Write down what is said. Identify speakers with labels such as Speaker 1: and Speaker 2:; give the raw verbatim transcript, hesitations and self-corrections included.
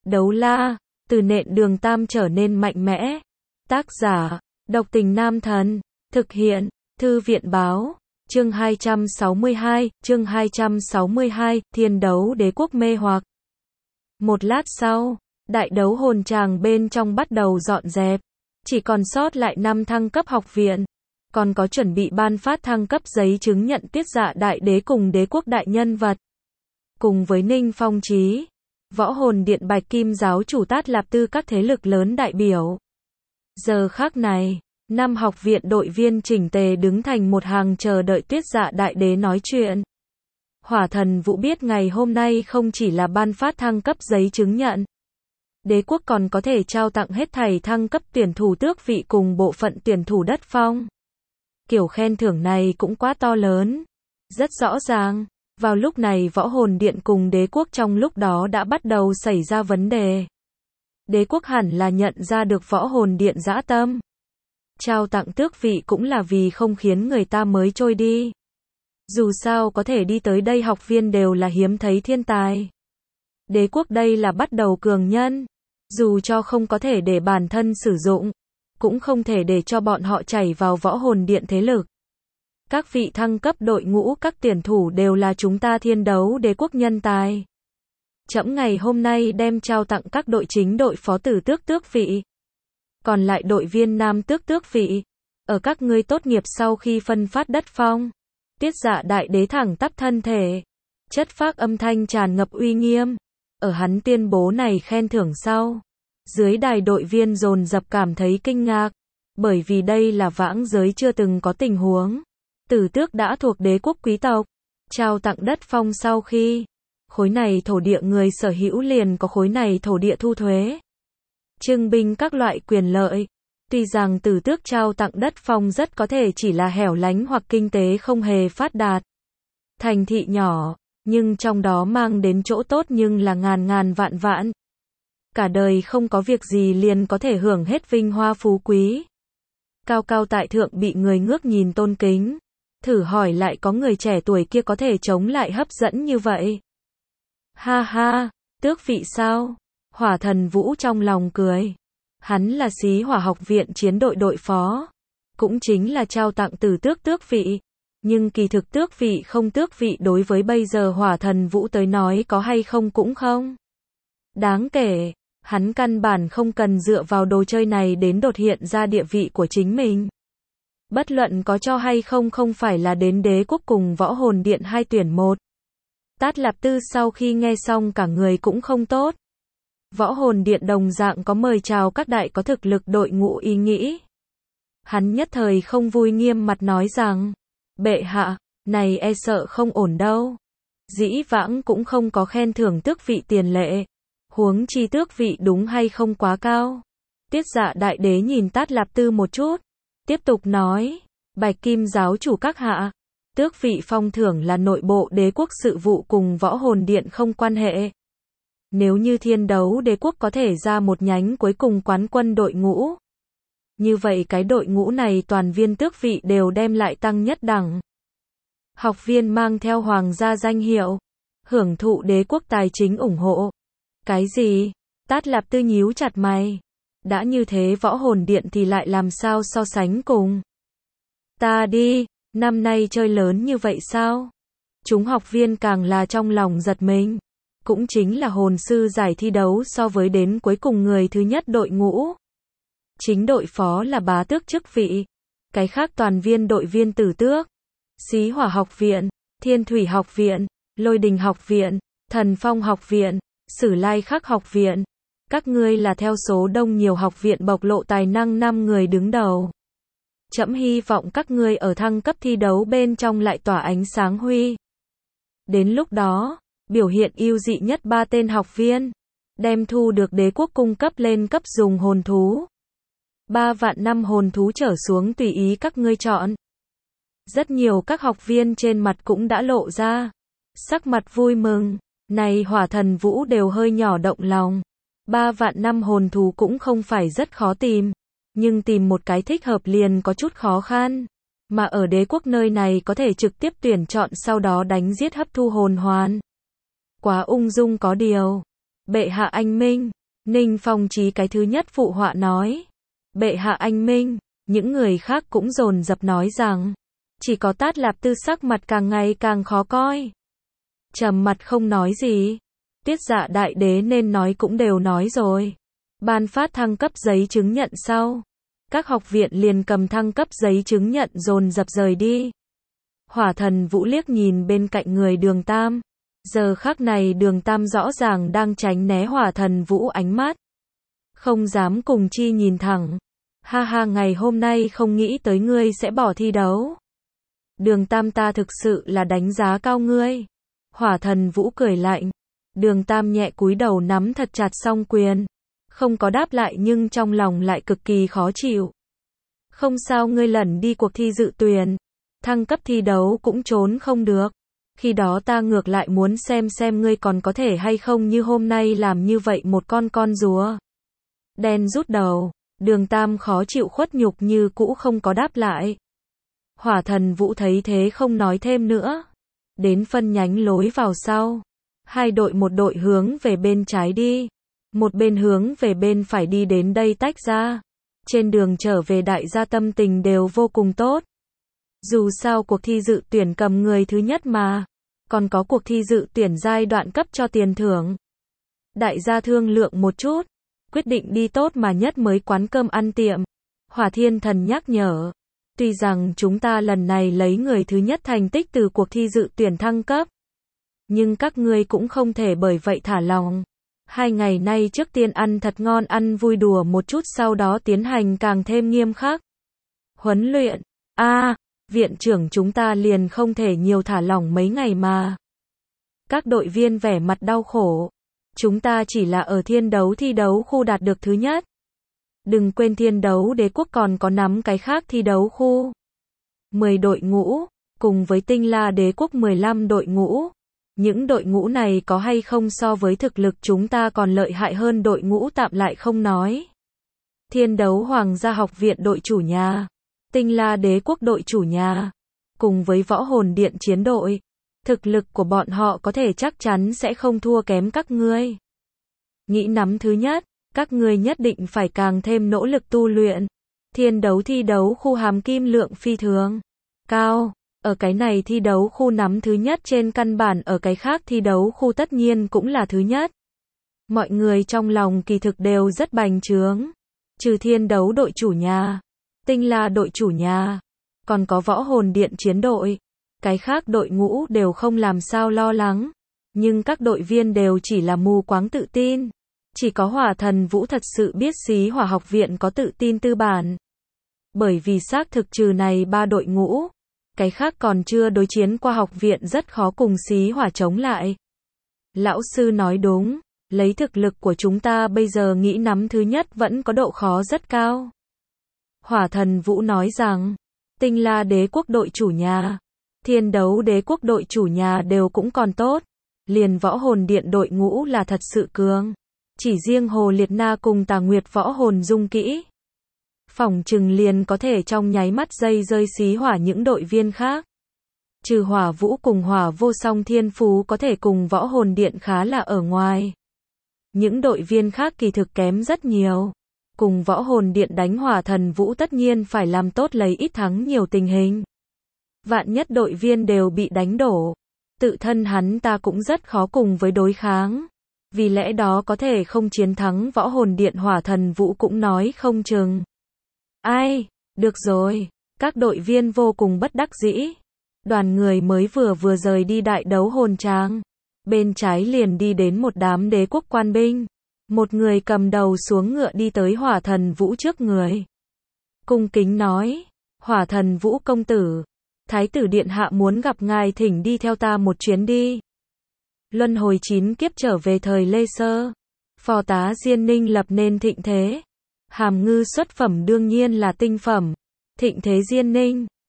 Speaker 1: Đấu la, từ nện đường tam trở nên mạnh mẽ. Tác giả, Độc Tình Nam Thần. Thực hiện, Thư viện báo. Chương hai trăm sáu mươi hai, chương hai trăm sáu mươi hai, Thiên đấu đế quốc mê hoặc. Một lát sau, đại đấu hồn tràng bên trong bắt đầu dọn dẹp. Chỉ còn sót lại năm thăng cấp học viện. Còn có chuẩn bị ban phát thăng cấp giấy chứng nhận Tiết Dạ đại đế cùng đế quốc đại nhân vật. Cùng với Ninh Phong Chí, Võ Hồn Điện Bạch Kim giáo chủ Tát Lạp Tư các thế lực lớn đại biểu. Giờ khắc này, năm học viện đội viên chỉnh tề đứng thành một hàng chờ đợi Tiết Dạ đại đế nói chuyện. Hỏa Thần Vũ biết ngày hôm nay không chỉ là ban phát thăng cấp giấy chứng nhận. Đế quốc còn có thể trao tặng hết thảy thăng cấp tuyển thủ tước vị cùng bộ phận tuyển thủ đất phong. Kiểu khen thưởng này cũng quá to lớn. Rất rõ ràng, vào lúc này Võ Hồn Điện cùng đế quốc trong lúc đó đã bắt đầu xảy ra vấn đề. Đế quốc hẳn là nhận ra được Võ Hồn Điện dã tâm. Trao tặng tước vị cũng là vì không khiến người ta mới trôi đi. Dù sao có thể đi tới đây học viên đều là hiếm thấy thiên tài. Đế quốc đây là bắt đầu cường nhân. Dù cho không có thể để bản thân sử dụng, cũng không thể để cho bọn họ chảy vào Võ Hồn Điện thế lực. Các vị thăng cấp đội ngũ các tuyển thủ đều là chúng ta thiên đấu đế quốc nhân tài. Trẫm ngày hôm nay đem trao tặng các đội chính đội phó tử tước tước vị. Còn lại đội viên nam tước tước vị. Ở các ngươi tốt nghiệp sau khi phân phát đất phong. Tiết Dạ đại đế thẳng tắp thân thể. Chất phác âm thanh tràn ngập uy nghiêm. Ở hắn tuyên bố này khen thưởng sau. Dưới đài đội viên dồn dập cảm thấy kinh ngạc. Bởi vì đây là vãng giới chưa từng có tình huống. Tử tước đã thuộc đế quốc quý tộc. Trao tặng đất phong sau khi. Khối này thổ địa người sở hữu liền có khối này thổ địa thu thuế. Trưng binh các loại quyền lợi. Tuy rằng tử tước trao tặng đất phong rất có thể chỉ là hẻo lánh hoặc kinh tế không hề phát đạt. Thành thị nhỏ, nhưng trong đó mang đến chỗ tốt nhưng là ngàn ngàn vạn vạn. Cả đời không có việc gì liền có thể hưởng hết vinh hoa phú quý. Cao cao tại thượng bị người ngước nhìn tôn kính. Thử hỏi lại có người trẻ tuổi kia có thể chống lại hấp dẫn như vậy. Ha ha, tước vị sao? Hỏa Thần Vũ trong lòng cười. Hắn là Xí Hỏa học viện chiến đội đội phó. Cũng chính là trao tặng từ tước tước vị. Nhưng kỳ thực tước vị không tước vị đối với bây giờ Hỏa Thần Vũ tới nói có hay không cũng không đáng kể. Hắn căn bản không cần dựa vào đồ chơi này đến đột hiện ra địa vị của chính mình. Bất luận có cho hay không không phải là đến đế quốc cùng Võ Hồn Điện hai tuyển một. Tát Lạp Tư sau khi nghe xong cả người cũng không tốt. Võ Hồn Điện đồng dạng có mời chào các đại có thực lực đội ngũ ý nghĩ. Hắn nhất thời không vui nghiêm mặt nói rằng, bệ hạ, này e sợ không ổn đâu. Dĩ vãng cũng không có khen thưởng tước vị tiền lệ. Huống chi tước vị đúng hay không quá cao. Tiết Dạ đại đế nhìn Tát Lạp Tư một chút. Tiếp tục nói, Bạch Kim giáo chủ các hạ. Tước vị phong thưởng là nội bộ đế quốc sự vụ cùng Võ Hồn Điện không quan hệ. Nếu như thiên đấu đế quốc có thể ra một nhánh cuối cùng quán quân đội ngũ. Như vậy cái đội ngũ này toàn viên tước vị đều đem lại tăng nhất đẳng. Học viên mang theo hoàng gia danh hiệu. Hưởng thụ đế quốc tài chính ủng hộ. Cái gì? Tát Lạp Tư nhíu chặt mày. Đã như thế Võ Hồn Điện thì lại làm sao so sánh cùng. Ta đi, năm nay chơi lớn như vậy sao? Chúng học viên càng là trong lòng giật mình. Cũng chính là hồn sư giải thi đấu so với đến cuối cùng người thứ nhất đội ngũ. Chính đội phó là bá tước chức vị. Cái khác toàn viên đội viên tử tước. Xí Hỏa học viện, Thiên Thủy học viện, Lôi Đình học viện, Thần Phong học viện, Sử Lai Khắc học viện. Các ngươi là theo số đông nhiều học viện bộc lộ tài năng năm người đứng đầu. Trẫm hy vọng các ngươi ở thăng cấp thi đấu bên trong lại tỏa ánh sáng huy. Đến lúc đó, biểu hiện ưu dị nhất ba tên học viên, đem thu được đế quốc cung cấp lên cấp dùng hồn thú. Ba vạn năm hồn thú trở xuống tùy ý các ngươi chọn. Rất nhiều các học viên trên mặt cũng đã lộ ra sắc mặt vui mừng. Này Hỏa Thần Vũ đều hơi nhỏ động lòng. Ba vạn năm hồn thú cũng không phải rất khó tìm. Nhưng tìm một cái thích hợp liền có chút khó khăn. Mà ở đế quốc nơi này có thể trực tiếp tuyển chọn sau đó đánh giết hấp thu hồn hoàn. Quá ung dung có điều. Bệ hạ anh minh, Ninh Phong Chí cái thứ nhất phụ họa nói. Bệ hạ anh minh, những người khác cũng dồn dập nói rằng. Chỉ có Tát Lạp Tư sắc mặt càng ngày càng khó coi. Trầm mặt không nói gì. Tiết Dạ đại đế nên nói cũng đều nói rồi. Ban phát thăng cấp giấy chứng nhận sau. Các học viện liền cầm thăng cấp giấy chứng nhận dồn dập rời đi. Hỏa Thần Vũ liếc nhìn bên cạnh người Đường Tam. Giờ khắc này Đường Tam rõ ràng đang tránh né Hỏa Thần Vũ ánh mắt. Không dám cùng chi nhìn thẳng. Ha ha, ngày hôm nay không nghĩ tới ngươi sẽ bỏ thi đấu. Đường Tam, ta thực sự là đánh giá cao ngươi. Hỏa Thần Vũ cười lạnh. Đường Tam nhẹ cúi đầu nắm thật chặt song quyền. Không có đáp lại nhưng trong lòng lại cực kỳ khó chịu. Không sao, ngươi lẩn đi cuộc thi dự tuyển. Thăng cấp thi đấu cũng trốn không được. Khi đó ta ngược lại muốn xem xem ngươi còn có thể hay không như hôm nay làm như vậy một con con rùa. Đen rút đầu. Đường Tam khó chịu khuất nhục như cũ không có đáp lại. Hỏa Thần Vũ thấy thế không nói thêm nữa. Đến phân nhánh lối vào sau. Hai đội một đội hướng về bên trái đi. Một bên hướng về bên phải đi, đến đây tách ra. Trên đường trở về đại gia tâm tình đều vô cùng tốt. Dù sao cuộc thi dự tuyển cầm người thứ nhất mà. Còn có cuộc thi dự tuyển giai đoạn cấp cho tiền thưởng. Đại gia thương lượng một chút. Quyết định đi tốt mà nhất mới quán cơm ăn tiệm. Hỏa Thiên Thần nhắc nhở. Tuy rằng chúng ta lần này lấy người thứ nhất thành tích từ cuộc thi dự tuyển thăng cấp. Nhưng các ngươi cũng không thể bởi vậy thả lòng. Hai ngày nay trước tiên ăn thật ngon, ăn vui đùa một chút, sau đó tiến hành càng thêm nghiêm khắc. Huấn luyện. A, à, viện trưởng chúng ta liền không thể nhiều thả lỏng mấy ngày mà. Các đội viên vẻ mặt đau khổ. Chúng ta chỉ là ở thiên đấu thi đấu khu đạt được thứ nhất. Đừng quên thiên đấu đế quốc còn có nắm cái khác thi đấu khu. mười đội ngũ, cùng với tinh la đế quốc mười lăm đội ngũ. Những đội ngũ này có hay không so với thực lực chúng ta còn lợi hại hơn đội ngũ tạm lại không nói. Thiên đấu Hoàng gia học viện đội chủ nhà. Tinh la đế quốc đội chủ nhà. Cùng với võ hồn điện chiến đội. Thực lực của bọn họ có thể chắc chắn sẽ không thua kém các ngươi. Nghĩ nắm thứ nhất. Các ngươi nhất định phải càng thêm nỗ lực tu luyện. Thiên đấu thi đấu khu hàm kim lượng phi thường cao. Ở cái này thi đấu khu nắm thứ nhất trên căn bản, ở cái khác thi đấu khu tất nhiên cũng là thứ nhất. Mọi người trong lòng kỳ thực đều rất bành trướng. Trừ thiên đấu đội chủ nhà, tinh la đội chủ nhà, còn có võ hồn điện chiến đội. Cái khác đội ngũ đều không làm sao lo lắng. Nhưng các đội viên đều chỉ là mù quáng tự tin. Chỉ có Hỏa Thần Vũ thật sự biết Xí Hỏa học viện có tự tin tư bản. Bởi vì xác thực trừ này ba đội ngũ, cái khác còn chưa đối chiến qua học viện rất khó cùng Xí Hỏa chống lại. Lão sư nói đúng, lấy thực lực của chúng ta bây giờ nghĩ nắm thứ nhất vẫn có độ khó rất cao. Hỏa Thần Vũ nói rằng, tinh la đế quốc đội chủ nhà, thiên đấu đế quốc đội chủ nhà đều cũng còn tốt. Liền võ hồn điện đội ngũ là thật sự cường. Chỉ riêng Hồ Liệt Na cùng Tà Nguyệt võ hồn dung kỹ. Phỏng chừng liền có thể trong nháy mắt dây rơi Xí Hỏa những đội viên khác. Trừ Hỏa Vũ cùng Hỏa Vô Song thiên phú có thể cùng võ hồn điện khá là ở ngoài. Những đội viên khác kỳ thực kém rất nhiều. Cùng võ hồn điện đánh Hỏa Thần Vũ tất nhiên phải làm tốt lấy ít thắng nhiều tình hình. Vạn nhất đội viên đều bị đánh đổ. Tự thân hắn ta cũng rất khó cùng với đối kháng. Vì lẽ đó có thể không chiến thắng võ hồn điện Hỏa Thần Vũ cũng nói không chừng. Ai, được rồi, các đội viên vô cùng bất đắc dĩ. Đoàn người mới vừa vừa rời đi đại đấu hồn tràng. Bên trái liền đi đến một đám đế quốc quan binh. Một người cầm đầu xuống ngựa đi tới Hỏa Thần Vũ trước người. Cung kính nói, Hỏa Thần Vũ công tử, Thái tử điện hạ muốn gặp ngài, thỉnh đi theo ta một chuyến đi. Luân hồi chín kiếp trở về thời Lê Sơ. Phò tá Diên Ninh lập nên thịnh thế. Hàm ngư xuất phẩm đương nhiên là tinh phẩm. Thịnh thế Diên Ninh.